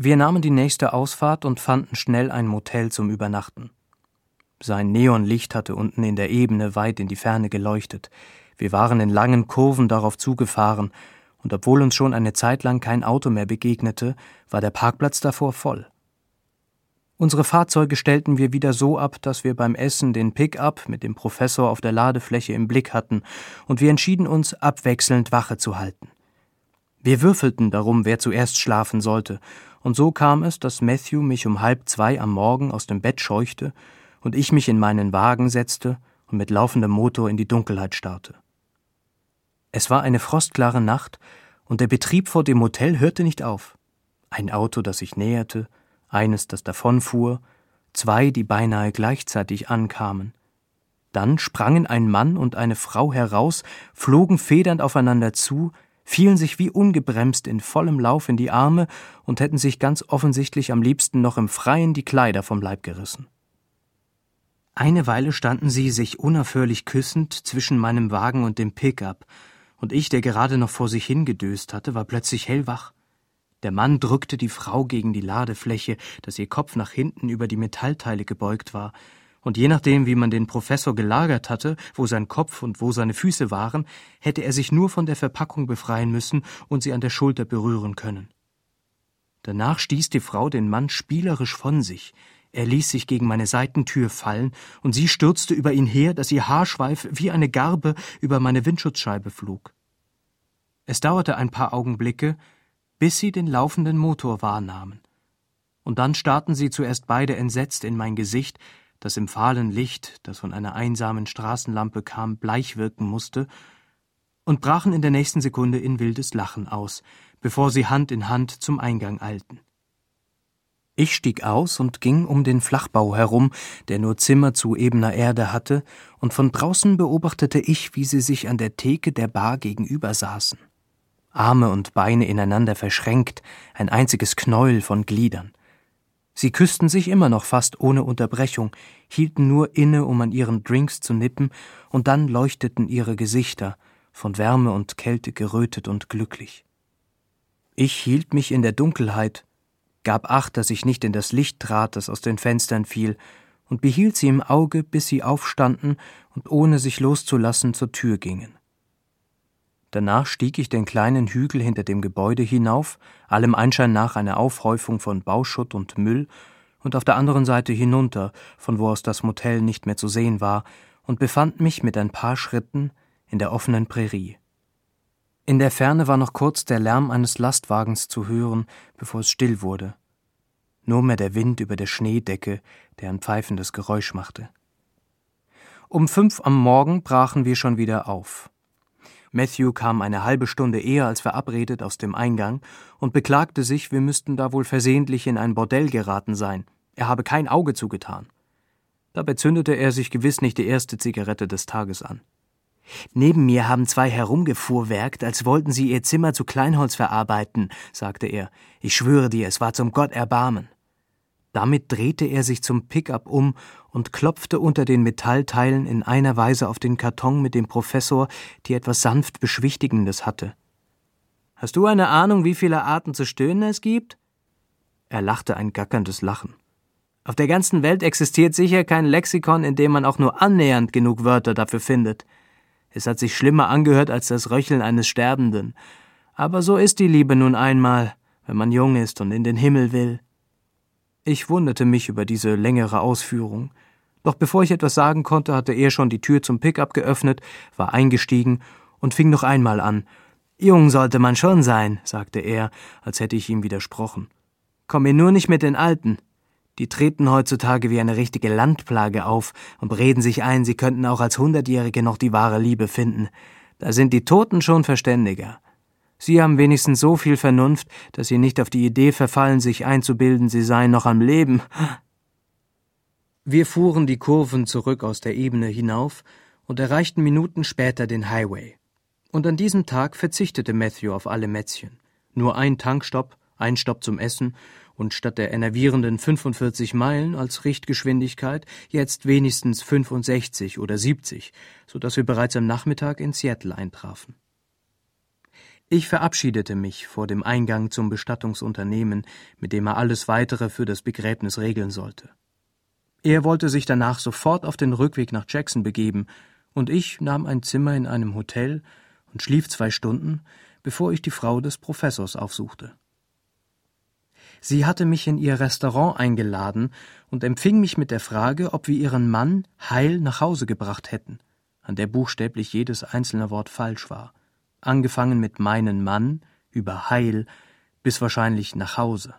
Wir nahmen die nächste Ausfahrt und fanden schnell ein Motel zum Übernachten. Sein Neonlicht hatte unten in der Ebene weit in die Ferne geleuchtet. Wir waren in langen Kurven darauf zugefahren, und obwohl uns schon eine Zeit lang kein Auto mehr begegnete, war der Parkplatz davor voll. Unsere Fahrzeuge stellten wir wieder so ab, dass wir beim Essen den Pick-up mit dem Professor auf der Ladefläche im Blick hatten, und wir entschieden uns, abwechselnd Wache zu halten. Wir würfelten darum, wer zuerst schlafen sollte, und so kam es, dass Matthew mich um 1:30 am Morgen aus dem Bett scheuchte und ich mich in meinen Wagen setzte und mit laufendem Motor in die Dunkelheit starrte. Es war eine frostklare Nacht, und der Betrieb vor dem Motel hörte nicht auf. Ein Auto, das sich näherte, eines, das davonfuhr, 2, die beinahe gleichzeitig ankamen. Dann sprangen ein Mann und eine Frau heraus, flogen federnd aufeinander zu, fielen sich wie ungebremst in vollem Lauf in die Arme und hätten sich ganz offensichtlich am liebsten noch im Freien die Kleider vom Leib gerissen. Eine Weile standen sie, sich unaufhörlich küssend, zwischen meinem Wagen und dem Pickup, und ich, der gerade noch vor sich hingedöst hatte, war plötzlich hellwach. Der Mann drückte die Frau gegen die Ladefläche, dass ihr Kopf nach hinten über die Metallteile gebeugt war, und je nachdem, wie man den Professor gelagert hatte, wo sein Kopf und wo seine Füße waren, hätte er sich nur von der Verpackung befreien müssen und sie an der Schulter berühren können. Danach stieß die Frau den Mann spielerisch von sich. Er ließ sich gegen meine Seitentür fallen, und sie stürzte über ihn her, dass ihr Haarschweif wie eine Garbe über meine Windschutzscheibe flog. Es dauerte ein paar Augenblicke, bis sie den laufenden Motor wahrnahmen. Und dann starrten sie zuerst beide entsetzt in mein Gesicht, das im fahlen Licht, das von einer einsamen Straßenlampe kam, bleich wirken musste, und brachen in der nächsten Sekunde in wildes Lachen aus, bevor sie Hand in Hand zum Eingang eilten. Ich stieg aus und ging um den Flachbau herum, der nur Zimmer zu ebener Erde hatte, und von draußen beobachtete ich, wie sie sich an der Theke der Bar gegenüber saßen. Arme und Beine ineinander verschränkt, ein einziges Knäuel von Gliedern. Sie küssten sich immer noch fast ohne Unterbrechung, hielten nur inne, um an ihren Drinks zu nippen, und dann leuchteten ihre Gesichter, von Wärme und Kälte gerötet und glücklich. Ich hielt mich in der Dunkelheit, gab Acht, dass ich nicht in das Licht trat, das aus den Fenstern fiel, und behielt sie im Auge, bis sie aufstanden und ohne sich loszulassen zur Tür gingen. Danach stieg ich den kleinen Hügel hinter dem Gebäude hinauf, allem Anschein nach eine Aufhäufung von Bauschutt und Müll, und auf der anderen Seite hinunter, von wo aus das Motel nicht mehr zu sehen war, und befand mich mit ein paar Schritten in der offenen Prärie. In der Ferne war noch kurz der Lärm eines Lastwagens zu hören, bevor es still wurde. Nur mehr der Wind über der Schneedecke, der ein pfeifendes Geräusch machte. Um 5 am Morgen brachen wir schon wieder auf. Matthew kam eine halbe Stunde eher als verabredet aus dem Eingang und beklagte sich, wir müssten da wohl versehentlich in ein Bordell geraten sein. Er habe kein Auge zugetan. Dabei zündete er sich gewiss nicht die erste Zigarette des Tages an. »Neben mir haben 2 herumgefuhrwerkt, als wollten sie ihr Zimmer zu Kleinholz verarbeiten«, sagte er. »Ich schwöre dir, es war zum Gott Erbarmen.« Damit drehte er sich zum Pickup um und klopfte unter den Metallteilen in einer Weise auf den Karton mit dem Professor, die etwas sanft Beschwichtigendes hatte. »Hast du eine Ahnung, wie viele Arten zu stöhnen es gibt?« Er lachte ein gackerndes Lachen. »Auf der ganzen Welt existiert sicher kein Lexikon, in dem man auch nur annähernd genug Wörter dafür findet. Es hat sich schlimmer angehört als das Röcheln eines Sterbenden. Aber so ist die Liebe nun einmal, wenn man jung ist und in den Himmel will.« Ich wunderte mich über diese längere Ausführung. Doch bevor ich etwas sagen konnte, hatte er schon die Tür zum Pickup geöffnet, war eingestiegen und fing noch einmal an. »Jung sollte man schon sein«, sagte er, als hätte ich ihm widersprochen. »Komm mir nur nicht mit den Alten. Die treten heutzutage wie eine richtige Landplage auf und reden sich ein, sie könnten auch als 100-Jährige noch die wahre Liebe finden. Da sind die Toten schon verständiger. Sie haben wenigstens so viel Vernunft, dass sie nicht auf die Idee verfallen, sich einzubilden, sie seien noch am Leben.« Wir fuhren die Kurven zurück aus der Ebene hinauf und erreichten Minuten später den Highway. Und an diesem Tag verzichtete Matthew auf alle Mätzchen. Nur ein Tankstopp, ein Stopp zum Essen und statt der enervierenden 45 Meilen als Richtgeschwindigkeit jetzt wenigstens 65 oder 70, sodass wir bereits am Nachmittag in Seattle eintrafen. Ich verabschiedete mich vor dem Eingang zum Bestattungsunternehmen, mit dem er alles Weitere für das Begräbnis regeln sollte. Er wollte sich danach sofort auf den Rückweg nach Jackson begeben, und ich nahm ein Zimmer in einem Hotel und schlief 2 Stunden, bevor ich die Frau des Professors aufsuchte. Sie hatte mich in ihr Restaurant eingeladen und empfing mich mit der Frage, ob wir ihren Mann heil nach Hause gebracht hätten, an der buchstäblich jedes einzelne Wort falsch war, angefangen mit meinen Mann, über heil, bis wahrscheinlich nach Hause.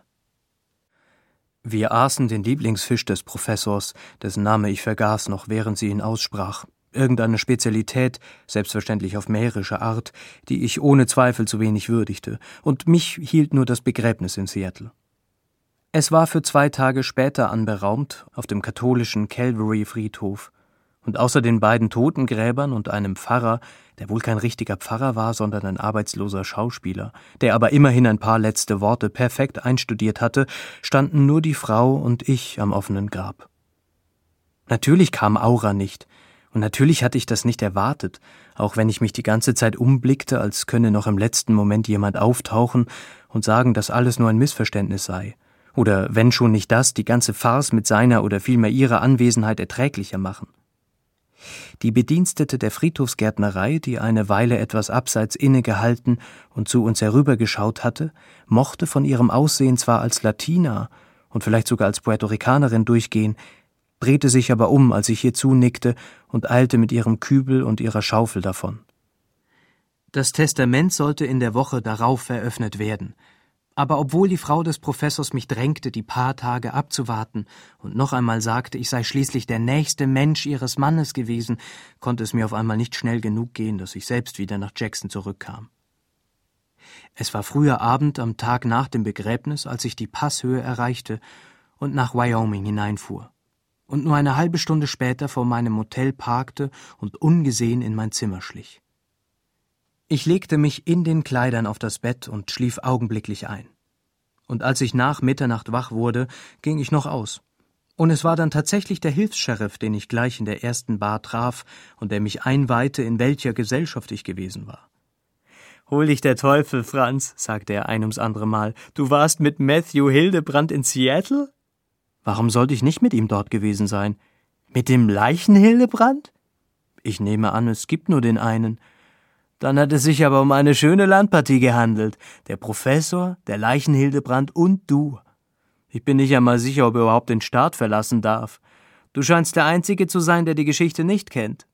Wir aßen den Lieblingsfisch des Professors, dessen Name ich vergaß noch, während sie ihn aussprach, irgendeine Spezialität, selbstverständlich auf mährische Art, die ich ohne Zweifel zu wenig würdigte, und mich hielt nur das Begräbnis in Seattle. Es war für 2 Tage später anberaumt auf dem katholischen Calvary-Friedhof, und außer den beiden Totengräbern und einem Pfarrer, der wohl kein richtiger Pfarrer war, sondern ein arbeitsloser Schauspieler, der aber immerhin ein paar letzte Worte perfekt einstudiert hatte, standen nur die Frau und ich am offenen Grab. Natürlich kam Aura nicht, und natürlich hatte ich das nicht erwartet, auch wenn ich mich die ganze Zeit umblickte, als könne noch im letzten Moment jemand auftauchen und sagen, dass alles nur ein Missverständnis sei. Oder, wenn schon nicht das, die ganze Farce mit seiner oder vielmehr ihrer Anwesenheit erträglicher machen. Die Bedienstete der Friedhofsgärtnerei, die eine Weile etwas abseits innegehalten und zu uns herübergeschaut hatte, mochte von ihrem Aussehen zwar als Latina und vielleicht sogar als Puerto Ricanerin durchgehen, drehte sich aber um, als ich ihr zunickte, und eilte mit ihrem Kübel und ihrer Schaufel davon. Das Testament sollte in der Woche darauf eröffnet werden, aber obwohl die Frau des Professors mich drängte, die paar Tage abzuwarten und noch einmal sagte, ich sei schließlich der nächste Mensch ihres Mannes gewesen, konnte es mir auf einmal nicht schnell genug gehen, dass ich selbst wieder nach Jackson zurückkam. Es war früher Abend am Tag nach dem Begräbnis, als ich die Passhöhe erreichte und nach Wyoming hineinfuhr und nur eine halbe Stunde später vor meinem Hotel parkte und ungesehen in mein Zimmer schlich. Ich legte mich in den Kleidern auf das Bett und schlief augenblicklich ein. Und als ich nach Mitternacht wach wurde, ging ich noch aus. Und es war dann tatsächlich der Hilfs-Sheriff, den ich gleich in der ersten Bar traf und der mich einweihte, in welcher Gesellschaft ich gewesen war. »Hol dich der Teufel, Franz«, sagte er ein ums andere Mal. »Du warst mit Matthew Hildebrand in Seattle?« »Warum sollte ich nicht mit ihm dort gewesen sein?« »Mit dem Leichen-Hildebrand?« »Ich nehme an, es gibt nur den einen.« »Dann hat es sich aber um eine schöne Landpartie gehandelt. Der Professor, der Leichen-Hildebrand und du. Ich bin nicht einmal sicher, ob er überhaupt den Staat verlassen darf. Du scheinst der Einzige zu sein, der die Geschichte nicht kennt.«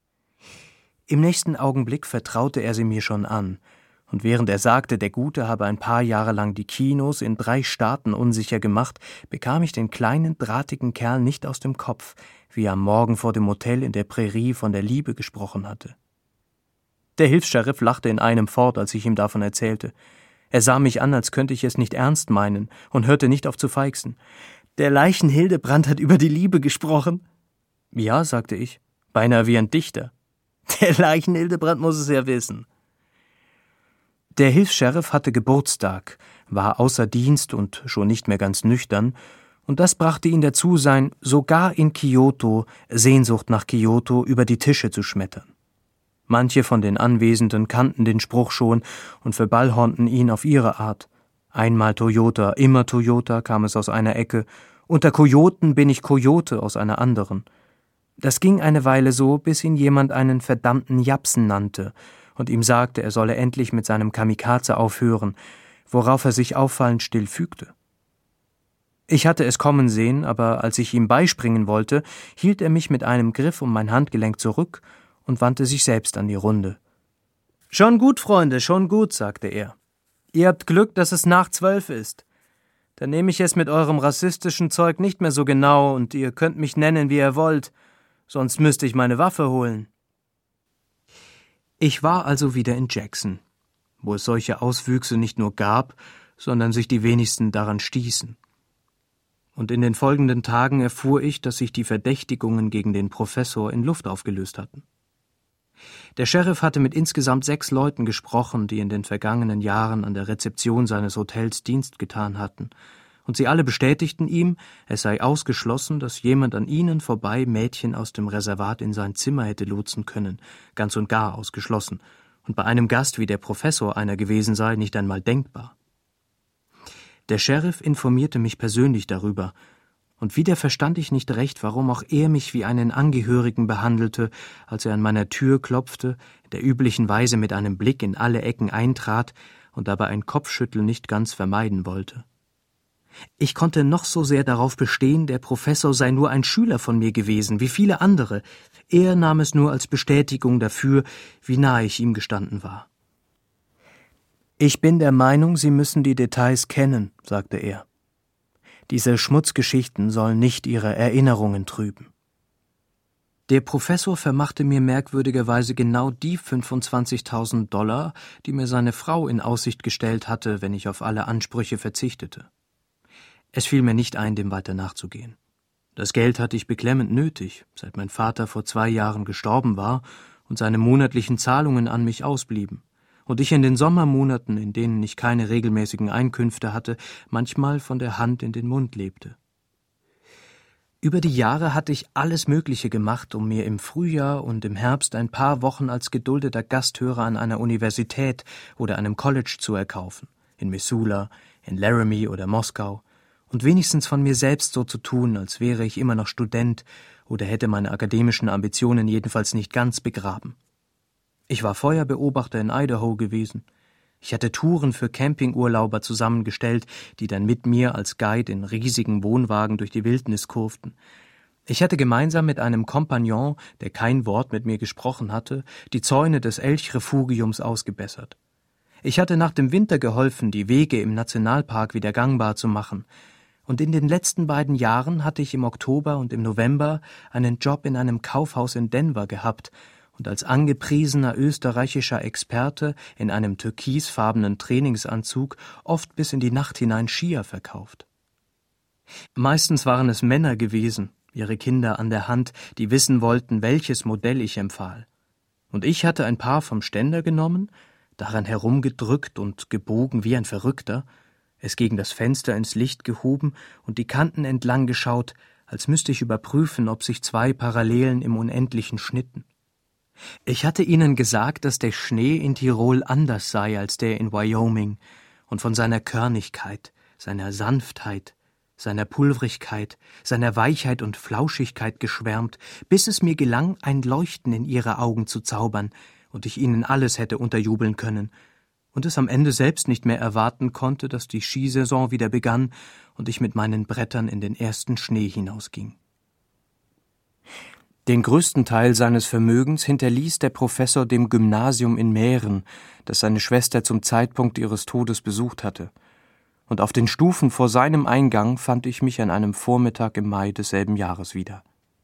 Im nächsten Augenblick vertraute er sie mir schon an, und während er sagte, der Gute habe ein paar Jahre lang die Kinos in 3 Staaten unsicher gemacht, bekam ich den kleinen, drahtigen Kerl nicht aus dem Kopf, wie er am Morgen vor dem Hotel in der Prärie von der Liebe gesprochen hatte. Der Hilfs-Sheriff lachte in einem fort, als ich ihm davon erzählte. Er sah mich an, als könnte ich es nicht ernst meinen, und hörte nicht auf zu feixen. »Der Leichen-Hildebrand hat über die Liebe gesprochen.« »Ja«, sagte ich, beinahe wie ein Dichter. »Der Leichen-Hildebrand muss es ja wissen.« Der Hilfs-Sheriff hatte Geburtstag, war außer Dienst und schon nicht mehr ganz nüchtern, und das brachte ihn dazu, sein sogar in Kyoto, Sehnsucht nach Kyoto, über die Tische zu schmettern. Manche von den Anwesenden kannten den Spruch schon und verballhornten ihn auf ihre Art. Einmal Toyota, immer Toyota, kam es aus einer Ecke. Unter Kojoten bin ich Kojote aus einer anderen. Das ging eine Weile so, bis ihn jemand einen verdammten Japsen nannte und ihm sagte, er solle endlich mit seinem Kamikaze aufhören, worauf er sich auffallend still fügte. Ich hatte es kommen sehen, aber als ich ihm beispringen wollte, hielt er mich mit einem Griff um mein Handgelenk zurück und wandte sich selbst an die Runde. »Schon gut, Freunde, schon gut«, sagte er. »Ihr habt Glück, dass es nach 12 ist. Dann nehme ich es mit eurem rassistischen Zeug nicht mehr so genau und ihr könnt mich nennen, wie ihr wollt, sonst müsste ich meine Waffe holen.« Ich war also wieder in Jackson, wo es solche Auswüchse nicht nur gab, sondern sich die wenigsten daran stießen. Und in den folgenden Tagen erfuhr ich, dass sich die Verdächtigungen gegen den Professor in Luft aufgelöst hatten. Der Sheriff hatte mit insgesamt 6 Leuten gesprochen, die in den vergangenen Jahren an der Rezeption seines Hotels Dienst getan hatten, und sie alle bestätigten ihm, es sei ausgeschlossen, dass jemand an ihnen vorbei Mädchen aus dem Reservat in sein Zimmer hätte lotsen können, ganz und gar ausgeschlossen, und bei einem Gast wie der Professor einer gewesen sei, nicht einmal denkbar. Der Sheriff informierte mich persönlich darüber, und wieder verstand ich nicht recht, warum auch er mich wie einen Angehörigen behandelte, als er an meiner Tür klopfte, in der üblichen Weise mit einem Blick in alle Ecken eintrat und dabei ein Kopfschütteln nicht ganz vermeiden wollte. Ich konnte noch so sehr darauf bestehen, der Professor sei nur ein Schüler von mir gewesen, wie viele andere. Er nahm es nur als Bestätigung dafür, wie nahe ich ihm gestanden war. »Ich bin der Meinung, Sie müssen die Details kennen«, sagte er. »Diese Schmutzgeschichten sollen nicht Ihre Erinnerungen trüben.« Der Professor vermachte mir merkwürdigerweise genau die $25.000, die mir seine Frau in Aussicht gestellt hatte, wenn ich auf alle Ansprüche verzichtete. Es fiel mir nicht ein, dem weiter nachzugehen. Das Geld hatte ich beklemmend nötig, seit mein Vater vor 2 Jahren gestorben war und seine monatlichen Zahlungen an mich ausblieben, und ich in den Sommermonaten, in denen ich keine regelmäßigen Einkünfte hatte, manchmal von der Hand in den Mund lebte. Über die Jahre hatte ich alles Mögliche gemacht, um mir im Frühjahr und im Herbst ein paar Wochen als geduldeter Gasthörer an einer Universität oder einem College zu erkaufen, in Missoula, in Laramie oder Moskau, und wenigstens von mir selbst so zu tun, als wäre ich immer noch Student oder hätte meine akademischen Ambitionen jedenfalls nicht ganz begraben. Ich war Feuerbeobachter in Idaho gewesen. Ich hatte Touren für Campingurlauber zusammengestellt, die dann mit mir als Guide in riesigen Wohnwagen durch die Wildnis kurften. Ich hatte gemeinsam mit einem Kompagnon, der kein Wort mit mir gesprochen hatte, die Zäune des Elchrefugiums ausgebessert. Ich hatte nach dem Winter geholfen, die Wege im Nationalpark wieder gangbar zu machen. Und in den letzten 2 Jahren hatte ich im Oktober und im November einen Job in einem Kaufhaus in Denver gehabt und als angepriesener österreichischer Experte in einem türkisfarbenen Trainingsanzug oft bis in die Nacht hinein Skier verkauft. Meistens waren es Männer gewesen, ihre Kinder an der Hand, die wissen wollten, welches Modell ich empfahl. Und ich hatte ein Paar vom Ständer genommen, daran herumgedrückt und gebogen wie ein Verrückter, es gegen das Fenster ins Licht gehoben und die Kanten entlang geschaut, als müsste ich überprüfen, ob sich 2 Parallelen im Unendlichen schnitten. Ich hatte ihnen gesagt, dass der Schnee in Tirol anders sei als der in Wyoming und von seiner Körnigkeit, seiner Sanftheit, seiner Pulvrigkeit, seiner Weichheit und Flauschigkeit geschwärmt, bis es mir gelang, ein Leuchten in ihre Augen zu zaubern und ich ihnen alles hätte unterjubeln können und es am Ende selbst nicht mehr erwarten konnte, dass die Skisaison wieder begann und ich mit meinen Brettern in den ersten Schnee hinausging. Den größten Teil seines Vermögens hinterließ der Professor dem Gymnasium in Mähren, das seine Schwester zum Zeitpunkt ihres Todes besucht hatte. Und auf den Stufen vor seinem Eingang fand ich mich an einem Vormittag im Mai desselben Jahres wieder.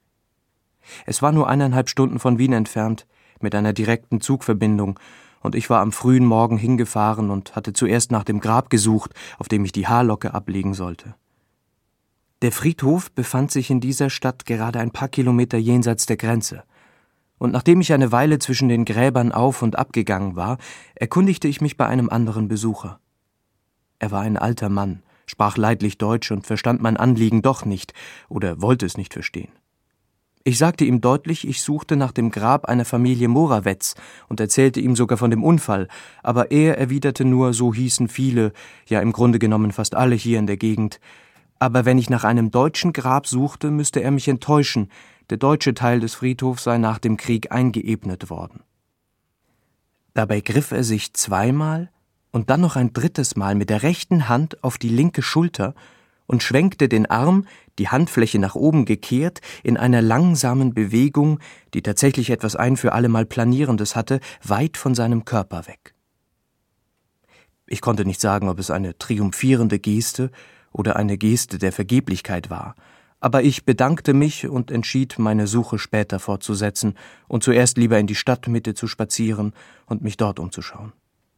Es war nur 1,5 Stunden von Wien entfernt, mit einer direkten Zugverbindung, und ich war am frühen Morgen hingefahren und hatte zuerst nach dem Grab gesucht, auf dem ich die Haarlocke ablegen sollte. Der Friedhof befand sich in dieser Stadt gerade ein paar Kilometer jenseits der Grenze, und nachdem ich eine Weile zwischen den Gräbern auf- und abgegangen war, erkundigte ich mich bei einem anderen Besucher. Er war ein alter Mann, sprach leidlich Deutsch und verstand mein Anliegen doch nicht oder wollte es nicht verstehen. Ich sagte ihm deutlich, ich suchte nach dem Grab einer Familie Morawetz und erzählte ihm sogar von dem Unfall, aber er erwiderte nur, so hießen viele, ja im Grunde genommen fast alle hier in der Gegend. Aber wenn ich nach einem deutschen Grab suchte, müsste er mich enttäuschen, der deutsche Teil des Friedhofs sei nach dem Krieg eingeebnet worden. Dabei griff er sich 2-mal und dann noch ein 3. Mal mit der rechten Hand auf die linke Schulter und schwenkte den Arm, die Handfläche nach oben gekehrt, in einer langsamen Bewegung, die tatsächlich etwas ein für allemal Planierendes hatte, weit von seinem Körper weg. Ich konnte nicht sagen, ob es eine triumphierende Geste oder eine Geste der Vergeblichkeit war, aber ich bedankte mich und entschied, meine Suche später fortzusetzen und zuerst lieber in die Stadtmitte zu spazieren und mich dort umzuschauen.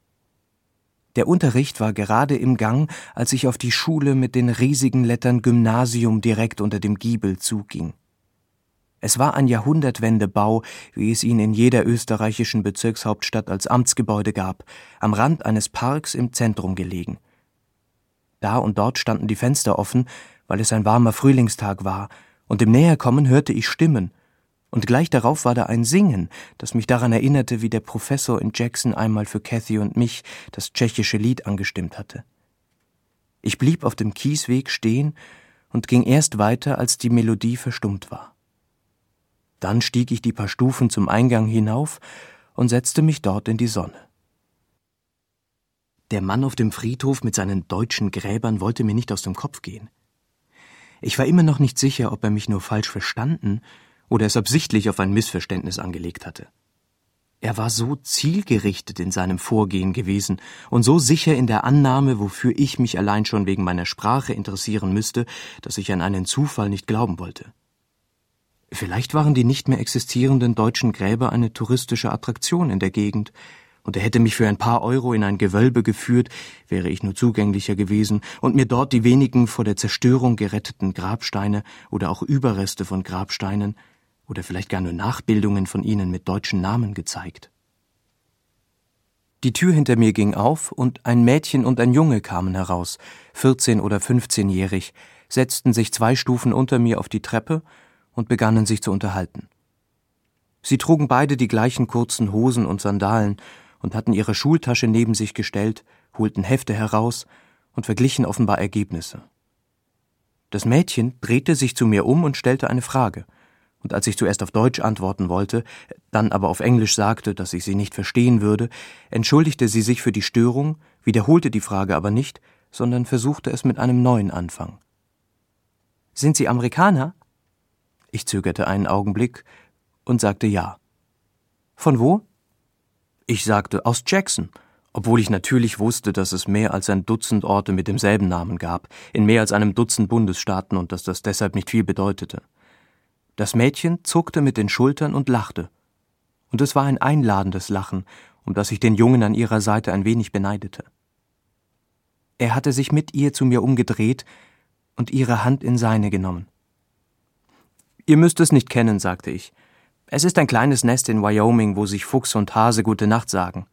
Der Unterricht war gerade im Gang, als ich auf die Schule mit den riesigen Lettern Gymnasium direkt unter dem Giebel zuging. Es war ein Jahrhundertwendebau, wie es ihn in jeder österreichischen Bezirkshauptstadt als Amtsgebäude gab, am Rand eines Parks im Zentrum gelegen. Da und dort standen die Fenster offen, weil es ein warmer Frühlingstag war, und im Näherkommen hörte ich Stimmen, Und gleich darauf war da ein Singen, das mich daran erinnerte, wie der Professor in Jackson einmal für Cathy und mich das tschechische Lied angestimmt hatte. Ich blieb auf dem Kiesweg stehen und ging erst weiter, als die Melodie verstummt war. Dann stieg ich die paar Stufen zum Eingang hinauf und setzte mich dort in die Sonne. Der Mann auf dem Friedhof mit seinen deutschen Gräbern wollte mir nicht aus dem Kopf gehen. Ich war immer noch nicht sicher, ob er mich nur falsch verstanden oder es absichtlich auf ein Missverständnis angelegt hatte. Er war so zielgerichtet in seinem Vorgehen gewesen und so sicher in der Annahme, wofür ich mich allein schon wegen meiner Sprache interessieren müsste, dass ich an einen Zufall nicht glauben wollte. Vielleicht waren die nicht mehr existierenden deutschen Gräber eine touristische Attraktion in der Gegend, und er hätte mich für ein paar Euro in ein Gewölbe geführt, wäre ich nur zugänglicher gewesen, und mir dort die wenigen vor der Zerstörung geretteten Grabsteine oder auch Überreste von Grabsteinen oder vielleicht gar nur Nachbildungen von ihnen mit deutschen Namen gezeigt. Die Tür hinter mir ging auf, und ein Mädchen und ein Junge kamen heraus, 14- oder 15-jährig, setzten sich 2 Stufen unter mir auf die Treppe und begannen sich zu unterhalten. Sie trugen beide die gleichen kurzen Hosen und Sandalen und hatten ihre Schultasche neben sich gestellt, holten Hefte heraus und verglichen offenbar Ergebnisse. Das Mädchen drehte sich zu mir um und stellte eine Frage, und als ich zuerst auf Deutsch antworten wollte, dann aber auf Englisch sagte, dass ich sie nicht verstehen würde, entschuldigte sie sich für die Störung, wiederholte die Frage aber nicht, sondern versuchte es mit einem neuen Anfang. »Sind Sie Amerikaner?« Ich zögerte einen Augenblick und sagte ja. »Von wo?« Ich sagte, aus Jackson, obwohl ich natürlich wusste, dass es mehr als ein Dutzend Orte mit demselben Namen gab, in mehr als einem Dutzend Bundesstaaten und dass das deshalb nicht viel bedeutete. Das Mädchen zuckte mit den Schultern und lachte. Und es war ein einladendes Lachen, um das ich den Jungen an ihrer Seite ein wenig beneidete. Er hatte sich mit ihr zu mir umgedreht und ihre Hand in seine genommen. »Ihr müsst es nicht kennen«, sagte ich. »Es ist ein kleines Nest in Wyoming, wo sich Fuchs und Hase gute Nacht sagen.«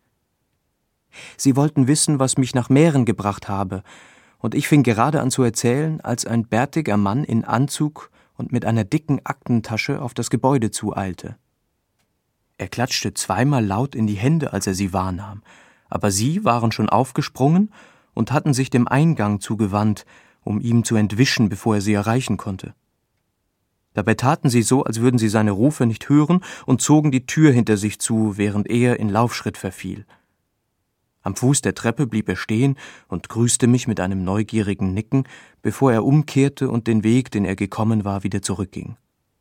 Sie wollten wissen, was mich nach Mähren gebracht habe, und ich fing gerade an zu erzählen, als ein bärtiger Mann in Anzug und mit einer dicken Aktentasche auf das Gebäude zueilte. Er klatschte 2-mal laut in die Hände, als er sie wahrnahm, aber sie waren schon aufgesprungen und hatten sich dem Eingang zugewandt, um ihm zu entwischen, bevor er sie erreichen konnte. Dabei taten sie so, als würden sie seine Rufe nicht hören und zogen die Tür hinter sich zu, während er in Laufschritt verfiel. Am Fuß der Treppe blieb er stehen und grüßte mich mit einem neugierigen Nicken, bevor er umkehrte und den Weg, den er gekommen war, wieder zurückging.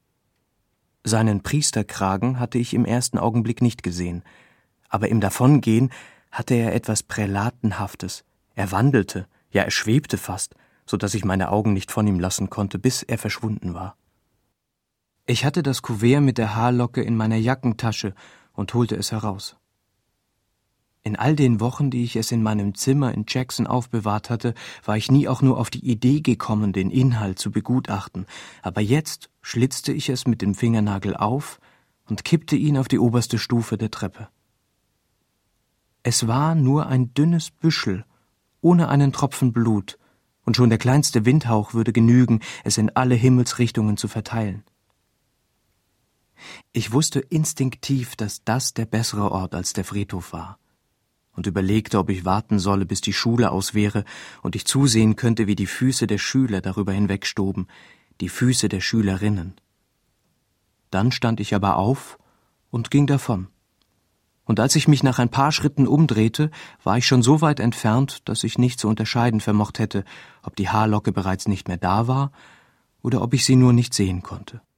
Seinen Priesterkragen hatte ich im ersten Augenblick nicht gesehen, aber im Davongehen hatte er etwas Prälatenhaftes. Er wandelte, ja er schwebte fast, so dass ich meine Augen nicht von ihm lassen konnte, bis er verschwunden war. Ich hatte das Kuvert mit der Haarlocke in meiner Jackentasche und holte es heraus. In all den Wochen, die ich es in meinem Zimmer in Jackson aufbewahrt hatte, war ich nie auch nur auf die Idee gekommen, den Inhalt zu begutachten, aber jetzt schlitzte ich es mit dem Fingernagel auf und kippte ihn auf die oberste Stufe der Treppe. Es war nur ein dünnes Büschel, ohne einen Tropfen Blut, und schon der kleinste Windhauch würde genügen, es in alle Himmelsrichtungen zu verteilen. Ich wusste instinktiv, dass das der bessere Ort als der Friedhof war, und überlegte, ob ich warten solle, bis die Schule aus wäre und ich zusehen könnte, wie die Füße der Schüler darüber hinwegstoben, die Füße der Schülerinnen. Dann stand ich aber auf und ging davon. Und als ich mich nach ein paar Schritten umdrehte, war ich schon so weit entfernt, dass ich nicht zu unterscheiden vermocht hätte, ob die Haarlocke bereits nicht mehr da war oder ob ich sie nur nicht sehen konnte.